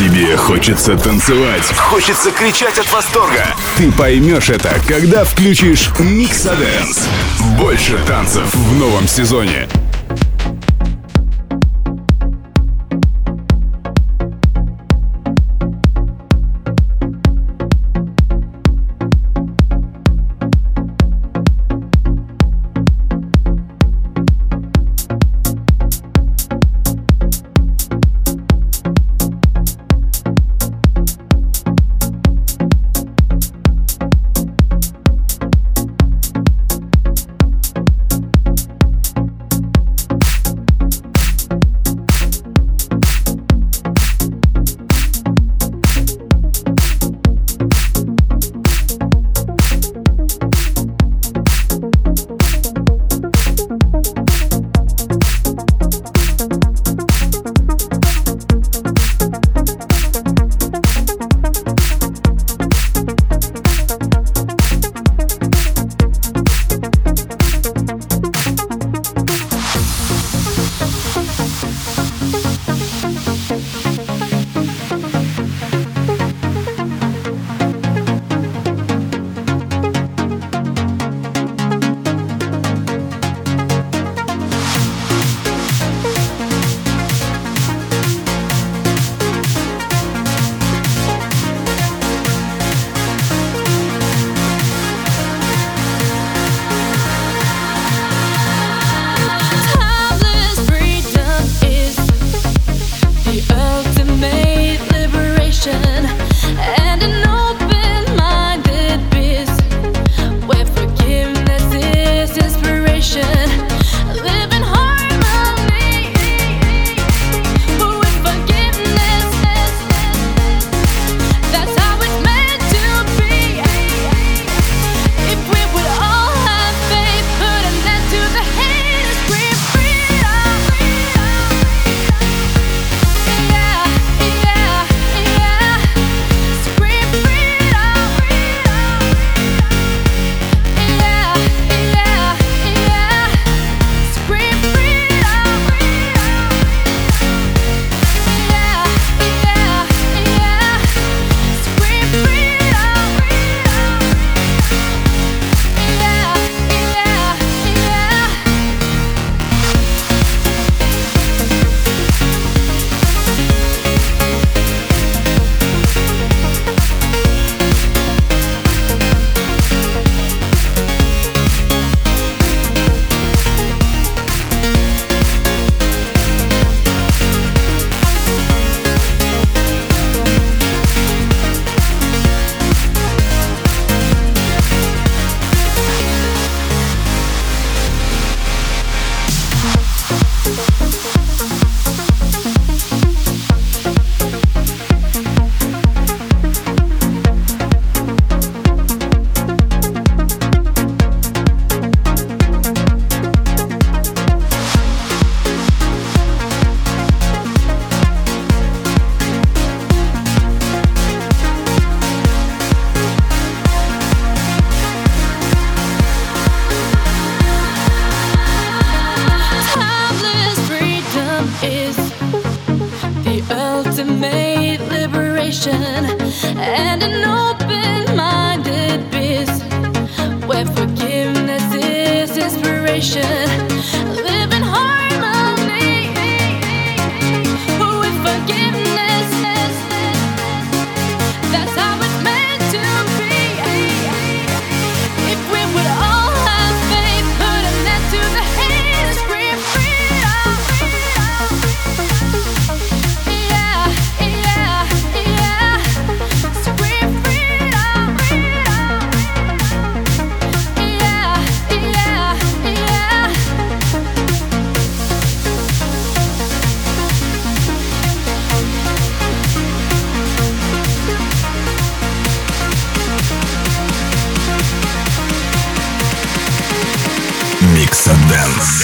Тебе хочется танцевать, хочется кричать от восторга. Ты поймешь это, когда включишь Mixodance. Больше танцев в новом сезоне. And an open-minded biz where forgiveness is inspiration. Live in harmony with forgiveness. That's how it's meant to be. If we would all have faith, put an end to the hate and scream freedom. Yeah, yeah, yeah. Scream freedom. Yeah, yeah, yeah. Mixodance.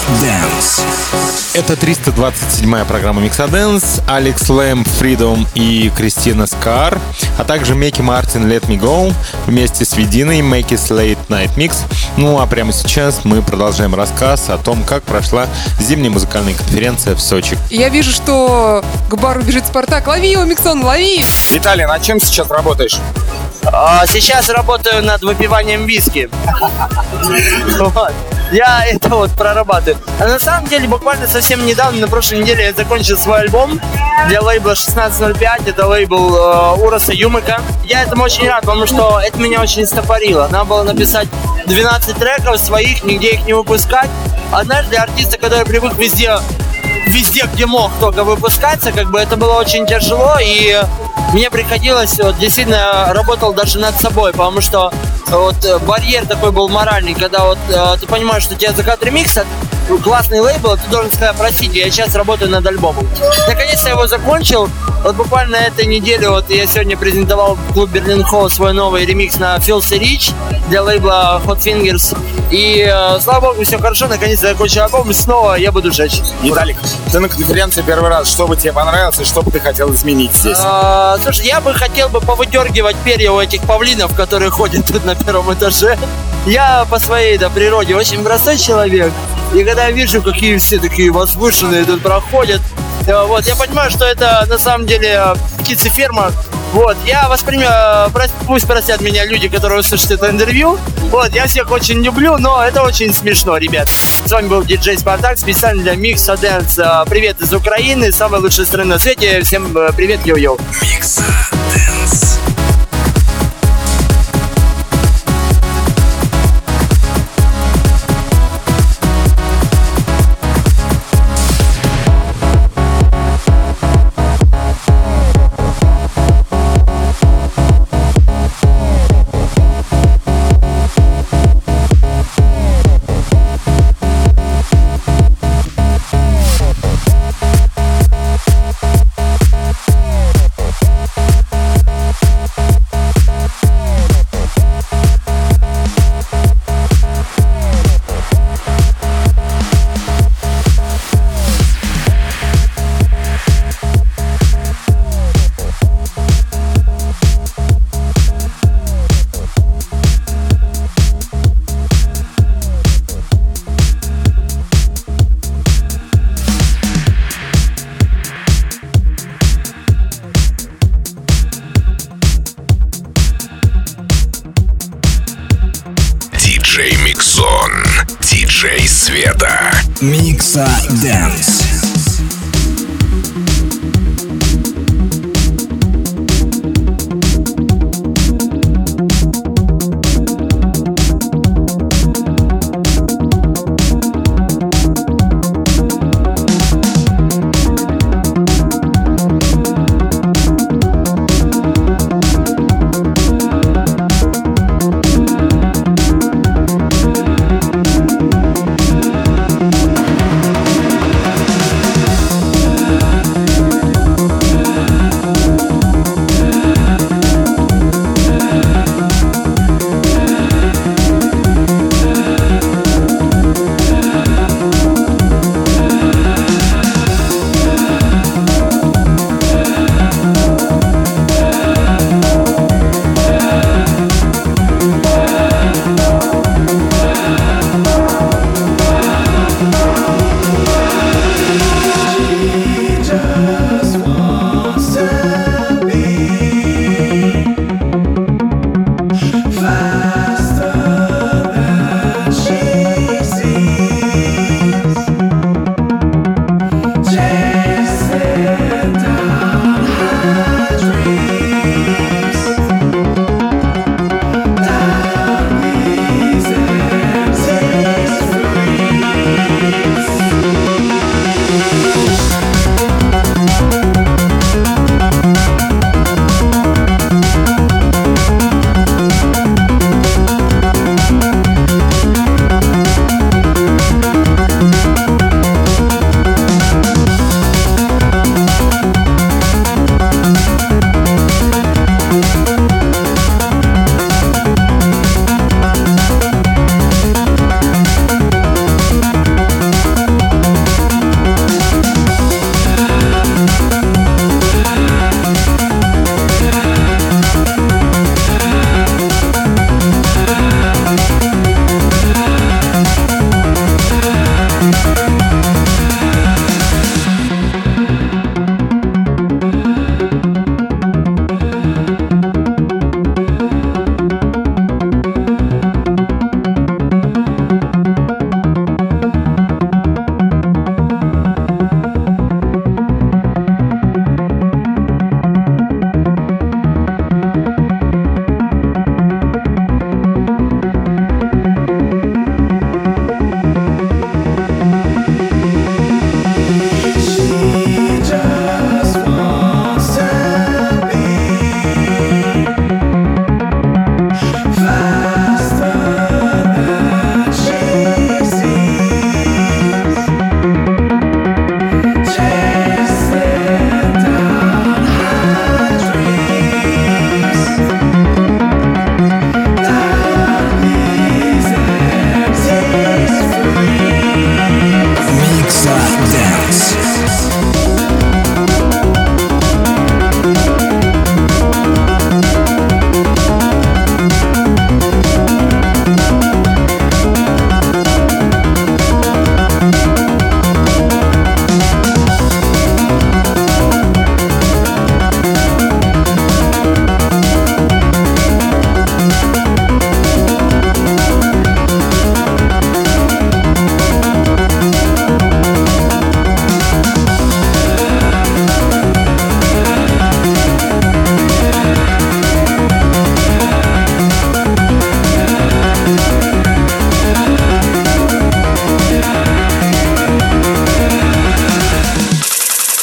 Dance. Это 327-я программа Mixadance, Алекс Лэмп, Freedom и Кристина Скар, а также Меки Мартин Let Me Go вместе с Вединой Make It Late Night Mix. Ну а прямо сейчас мы продолжаем рассказ о том, как прошла зимняя музыкальная конференция в Сочи. Я вижу, что к бару бежит Спартак. Лови его, Миксон, лови! Виталий, над чем сейчас работаешь? Сейчас работаю над выпиванием виски. Вот. Я это вот прорабатываю. А на самом деле, буквально совсем недавно, на прошлой неделе, я закончил свой альбом для лейбла 1605. Это лейбл Ураса Юмыка. Я этому очень рад, потому что это меня очень стопорило. Надо было написать 12 треков своих, нигде их не выпускать. Однажды для артиста, который привык везде, где мог только выпускаться, как бы это было очень тяжело, и мне приходилось, вот, действительно, работал даже над собой, потому что вот барьер такой был моральный, когда вот ты понимаешь, что тебе закат ремикса, классный лейбл, ты должен сказать: простите, я сейчас работаю над альбомом. Наконец-то я его закончил. Вот буквально на этой неделе вот я сегодня презентовал в клуб Берлин Холл свой новый ремикс на Filthy Rich для лейбла Hot Fingers. И слава богу, все хорошо, наконец-то я закончил альбом, и снова я буду жечь. Виталик, ты на конференции первый раз. Что бы тебе понравилось и что бы ты хотел изменить здесь? Слушай, я бы хотел повыдергивать перья у этих павлинов, которые ходят тут на первом этаже. Я по своей природе очень простой человек. И когда я вижу, какие все такие возвышенные тут проходят, вот, я понимаю, что это на самом деле птицеферма. Вот, я воспринимаю, пусть простят меня люди, которые услышат это интервью. Вот, я всех очень люблю, но это очень смешно, ребят. С вами был диджей Спартак, специально для Mixadance. Привет из Украины, самой лучшей страны на свете. Всем привет, йо-йо. Mixadance. Диджей Миксон, диджей Света. Mixadance.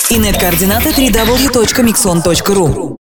Инет-координаты www.mixon.ru.